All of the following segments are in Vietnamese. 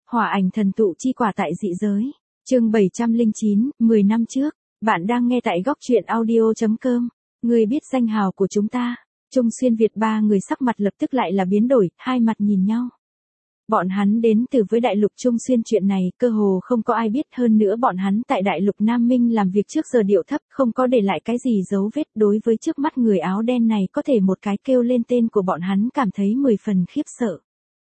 Hỏa ảnh thần tụ chi quả tại dị giới. Chương 709, 10 năm trước. Bạn đang nghe tại góc truyện audio.com. Người biết danh hào của chúng ta. Trung Xuyên Việt, ba người sắc mặt lập tức lại là biến đổi, hai mặt nhìn nhau. Bọn hắn đến từ với đại lục Trung Xuyên, chuyện này cơ hồ không có ai biết, hơn nữa bọn hắn tại đại lục Nam Minh làm việc trước giờ điệu thấp, không có để lại cái gì dấu vết. Đối với trước mắt người áo đen này có thể một cái kêu lên tên của bọn hắn cảm thấy 10 phần khiếp sợ.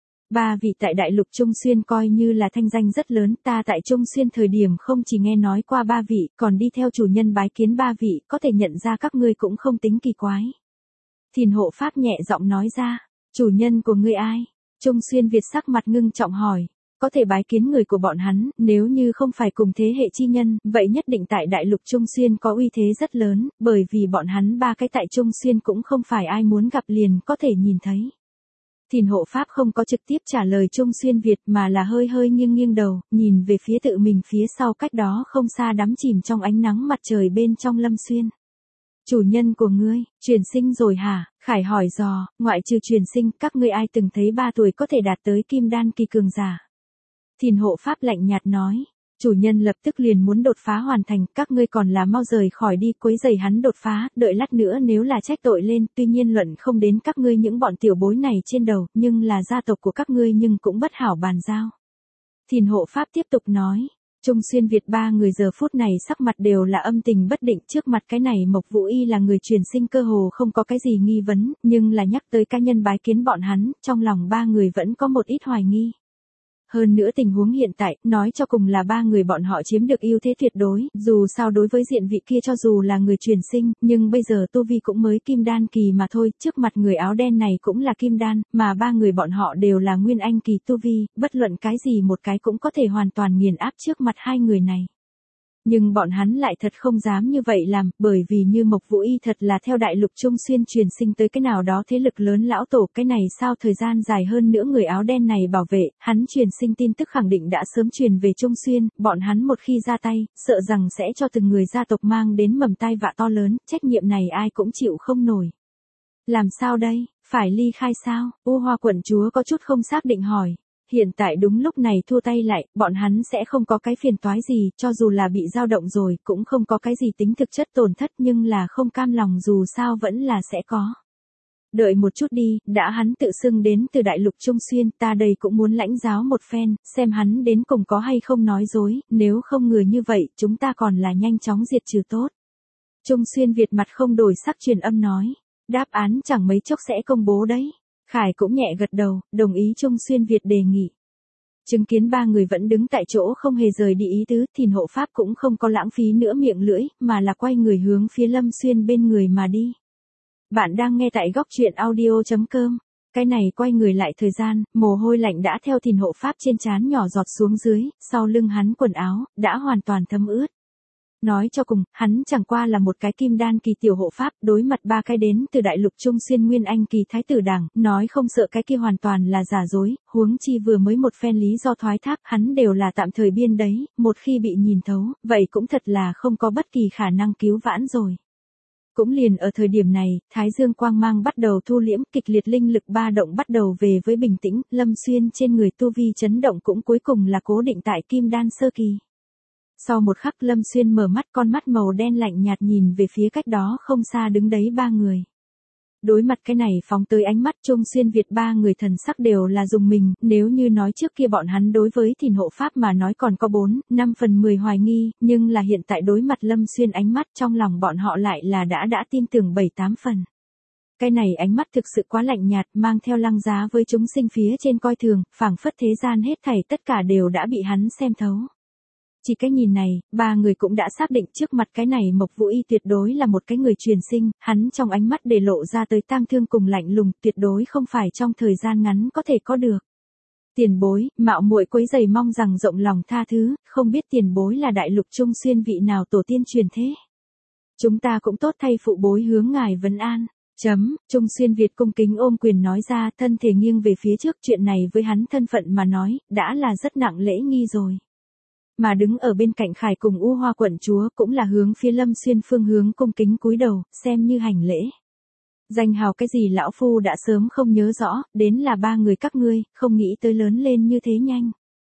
Ba vị tại đại lục Trung Xuyên coi như là thanh danh rất lớn, ta tại Trung Xuyên thời điểm không chỉ nghe nói qua ba vị, còn đi theo chủ nhân bái kiến ba vị, có thể nhận ra các ngươi cũng không tính kỳ quái. Thìn hộ pháp nhẹ giọng nói ra, chủ nhân của ngươi ai? Trung Xuyên Việt sắc mặt ngưng trọng hỏi, có thể bái kiến người của bọn hắn, nếu như không phải cùng thế hệ chi nhân, vậy nhất định tại đại lục Trung Xuyên có uy thế rất lớn, bởi vì bọn hắn ba cái tại Trung Xuyên cũng không phải ai muốn gặp liền có thể nhìn thấy. Thìn hộ pháp không có trực tiếp trả lời Trung Xuyên Việt mà là hơi hơi nghiêng đầu, nhìn về phía tự mình phía sau cách đó không xa đắm chìm trong ánh nắng mặt trời bên trong Lâm Xuyên. Chủ nhân của ngươi, truyền sinh rồi hả? Khải hỏi dò, ngoại trừ truyền sinh, các ngươi ai từng thấy 3 tuổi có thể đạt tới kim đan kỳ cường giả? Thìn hộ pháp lạnh nhạt nói, chủ nhân lập tức liền muốn đột phá hoàn thành, các ngươi còn là mau rời khỏi đi, quấy rầy hắn đột phá, đợi lát nữa nếu là trách tội lên, tuy nhiên luận không đến các ngươi những bọn tiểu bối này trên đầu, nhưng là gia tộc của các ngươi nhưng cũng bất hảo bàn giao. Thìn hộ pháp tiếp tục nói. Trung Xuyên Việt, ba người giờ phút này sắc mặt đều là âm tình bất định, trước mặt cái này Mộc Vũ Y là người truyền sinh cơ hồ không có cái gì nghi vấn, nhưng là nhắc tới cá nhân bái kiến bọn hắn, trong lòng ba người vẫn có một ít hoài nghi. Hơn nữa tình huống hiện tại, nói cho cùng là ba người bọn họ chiếm được ưu thế tuyệt đối, dù sao đối với diện vị kia cho dù là người truyền sinh, nhưng bây giờ tu vi cũng mới kim đan kỳ mà thôi, trước mặt người áo đen này cũng là kim đan, mà ba người bọn họ đều là nguyên anh kỳ tu vi, bất luận cái gì một cái cũng có thể hoàn toàn nghiền áp trước mặt hai người này. Nhưng bọn hắn lại thật không dám như vậy làm, bởi vì như Mộc Vũ Y thật là theo đại lục Trung Xuyên truyền sinh tới cái nào đó thế lực lớn lão tổ, cái này sao thời gian dài hơn nữa người áo đen này bảo vệ, hắn truyền sinh tin tức khẳng định đã sớm truyền về Trung Xuyên, bọn hắn một khi ra tay, sợ rằng sẽ cho từng người gia tộc mang đến mầm tai vạ to lớn, trách nhiệm này ai cũng chịu không nổi. Làm sao đây, phải ly khai sao? U Hoa quận chúa có chút không xác định hỏi. Hiện tại đúng lúc này thua tay lại, bọn hắn sẽ không có cái phiền toái gì, cho dù là bị dao động rồi, cũng không có cái gì tính thực chất tổn thất, nhưng là không cam lòng dù sao vẫn là sẽ có. Đợi một chút đi, đã hắn tự xưng đến từ đại lục Trung Xuyên, ta đây cũng muốn lãnh giáo một phen, xem hắn đến cùng có hay không nói dối, nếu không người như vậy, chúng ta còn là nhanh chóng diệt trừ tốt. Trung Xuyên Việt mặt không đổi sắc truyền âm nói, đáp án chẳng mấy chốc sẽ công bố đấy. Khải cũng nhẹ gật đầu, đồng ý Trung Xuyên Việt đề nghị. Chứng kiến ba người vẫn đứng tại chỗ không hề rời đi ý tứ, Thìn hộ pháp cũng không có lãng phí nữa miệng lưỡi, mà là quay người hướng phía Lâm Xuyên bên người mà đi. Bạn đang nghe tại góc truyện audio.com. Cái này quay người lại thời gian, mồ hôi lạnh đã theo Thìn hộ pháp trên trán nhỏ giọt xuống dưới, sau lưng hắn quần áo, đã hoàn toàn thấm ướt. Nói cho cùng, hắn chẳng qua là một cái kim đan kỳ tiểu hộ pháp, đối mặt ba cái đến từ đại lục Trung Xuyên nguyên anh kỳ thái tử đảng, nói không sợ cái kia hoàn toàn là giả dối, huống chi vừa mới một phen lý do thoái thác, hắn đều là tạm thời biên đấy, một khi bị nhìn thấu, vậy cũng thật là không có bất kỳ khả năng cứu vãn rồi. Cũng liền ở thời điểm này, Thái Dương quang mang bắt đầu thu liễm, kịch liệt linh lực ba động bắt đầu về với bình tĩnh, Lâm Xuyên trên người tu vi chấn động cũng cuối cùng là cố định tại kim đan sơ kỳ. Sau một khắc Lâm Xuyên mở mắt, con mắt màu đen lạnh nhạt nhìn về phía cách đó không xa đứng đấy ba người. Đối mặt cái này phóng tới ánh mắt Trung Xuyên Việt, ba người thần sắc đều là dùng mình, nếu như nói trước kia bọn hắn đối với Thìn hộ pháp mà nói còn có 4-5 phần 10 hoài nghi, nhưng là hiện tại đối mặt Lâm Xuyên ánh mắt trong lòng bọn họ lại là đã tin tưởng 7-8 phần. Cái này ánh mắt thực sự quá lạnh nhạt, mang theo lăng giá với chúng sinh phía trên coi thường, phảng phất thế gian hết thảy tất cả đều đã bị hắn xem thấu. Chỉ cái nhìn này, ba người cũng đã xác định trước mặt cái này Mộc Vũ Y tuyệt đối là một cái người truyền sinh, hắn trong ánh mắt để lộ ra tới tang thương cùng lạnh lùng, tuyệt đối không phải trong thời gian ngắn có thể có được. Tiền bối, mạo muội quấy rầy, mong rằng rộng lòng tha thứ, không biết tiền bối là đại lục Trung Xuyên vị nào tổ tiên truyền thế. Chúng ta cũng tốt thay phụ bối hướng ngài vấn an. Trung Xuyên Việt cung kính ôm quyền nói ra, thân thể nghiêng về phía trước, chuyện này với hắn thân phận mà nói, đã là rất nặng lễ nghi rồi. Mà đứng ở bên cạnh Khải cùng U Hoa quận chúa cũng là hướng phía Lâm Xuyên phương hướng cung kính cúi đầu, xem như hành lễ. Danh hào cái gì lão phu đã sớm không nhớ rõ, đến là ba người các ngươi, không nghĩ tới lớn lên như thế nhanh.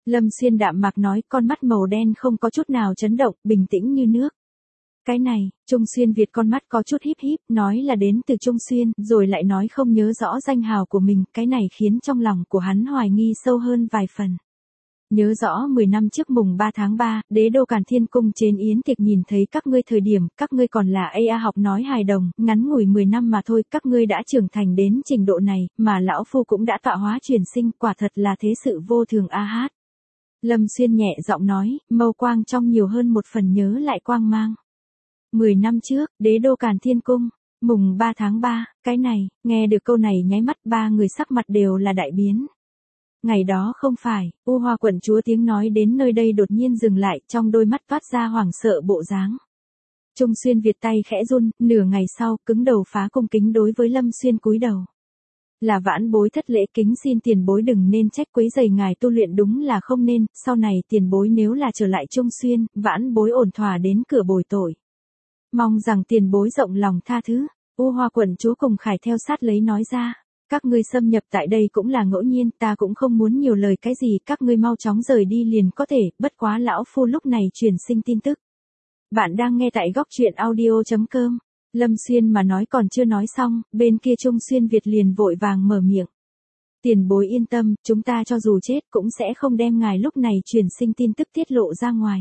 Lâm Xuyên đạm mạc nói, con mắt màu đen không có chút nào chấn động, bình tĩnh như nước. Cái này, Trung Xuyên Việt con mắt có chút híp híp, nói là đến từ Trung Xuyên, rồi lại nói không nhớ rõ danh hào của mình, cái này khiến trong lòng của hắn hoài nghi sâu hơn vài phần. Nhớ rõ 10 năm trước mùng 3 tháng 3, đế đô Càn Thiên Cung trên yến tiệc nhìn thấy các ngươi thời điểm, các ngươi còn là AI học nói hài đồng, ngắn ngủi 10 năm mà thôi, các ngươi đã trưởng thành đến trình độ này, mà lão phu cũng đã tọa hóa chuyển sinh, quả thật là thế sự vô thường a hát. Lâm Xuyên nhẹ giọng nói, mâu quang trong nhiều hơn một phần nhớ lại quang mang. 10 năm trước, đế đô Càn Thiên Cung, mùng 3 tháng 3, cái này, nghe được câu này nháy mắt ba người sắc mặt đều là đại biến. Ngày đó không phải, U Hoa quận chúa tiếng nói đến nơi đây đột nhiên dừng lại, trong đôi mắt toát ra hoảng sợ bộ dáng. Trung Xuyên Việt tay khẽ run, nửa ngày sau, cứng đầu phá cung kính đối với Lâm Xuyên cúi đầu. Là vãn bối thất lễ, kính xin tiền bối đừng nên trách, quấy rầy ngài tu luyện đúng là không nên, sau này tiền bối nếu là trở lại Trung Xuyên, vãn bối ổn thỏa đến cửa bồi tội. Mong rằng tiền bối rộng lòng tha thứ. U Hoa quận chúa cùng Khải theo sát lấy nói ra. Các ngươi xâm nhập tại đây cũng là ngẫu nhiên, ta cũng không muốn nhiều lời cái gì, các ngươi mau chóng rời đi liền có thể, bất quá lão phu lúc này truyền sinh tin tức. Bạn đang nghe tại góc truyện audio.com. Lâm Xuyên mà nói còn chưa nói xong, bên kia Trung Xuyên Việt liền vội vàng mở miệng. Tiền bối yên tâm, chúng ta cho dù chết cũng sẽ không đem ngài lúc này truyền sinh tin tức tiết lộ ra ngoài.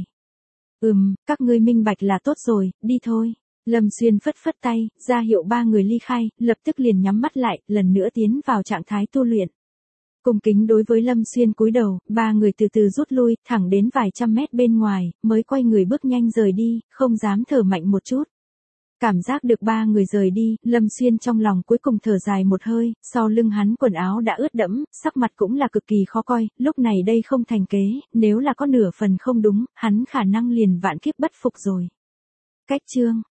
Các ngươi minh bạch là tốt rồi, đi thôi. Lâm Xuyên phất phất tay, ra hiệu ba người ly khai, lập tức liền nhắm mắt lại, lần nữa tiến vào trạng thái tu luyện. Cung kính đối với Lâm Xuyên cúi đầu, ba người từ từ rút lui, thẳng đến vài trăm mét bên ngoài, mới quay người bước nhanh rời đi, không dám thở mạnh một chút. Cảm giác được ba người rời đi, Lâm Xuyên trong lòng cuối cùng thở dài một hơi, sau lưng hắn quần áo đã ướt đẫm, sắc mặt cũng là cực kỳ khó coi, lúc này đây không thành kế, nếu là có nửa phần không đúng, hắn khả năng liền vạn kiếp bất phục rồi. Cách chương